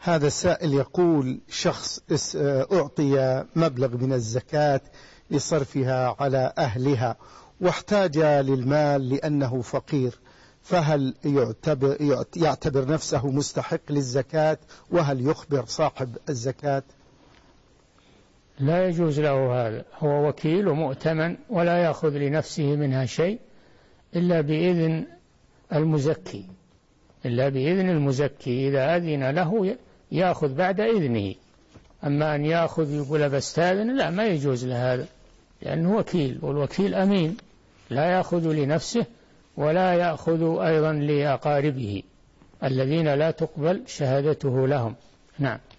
هذا السائل يقول: شخص أعطي مبلغ من الزكاة لصرفها على أهلها واحتاج للمال لأنه فقير، فهل يعتبر نفسه مستحق للزكاة؟ وهل يخبر صاحب الزكاة؟ لا يجوز له هذا، هو وكيل ومؤتمن ولا يأخذ لنفسه منها شيء إلا بإذن المزكي، إذا أذن له يأخذ بعد إذنه. أما أن يأخذ يقول بستاذن، لا، ما يجوز له هذا، لأنه وكيل، والوكيل أمين لا يأخذ لنفسه ولا يأخذ أيضا لأقاربه الذين لا تقبل شهادته لهم. نعم.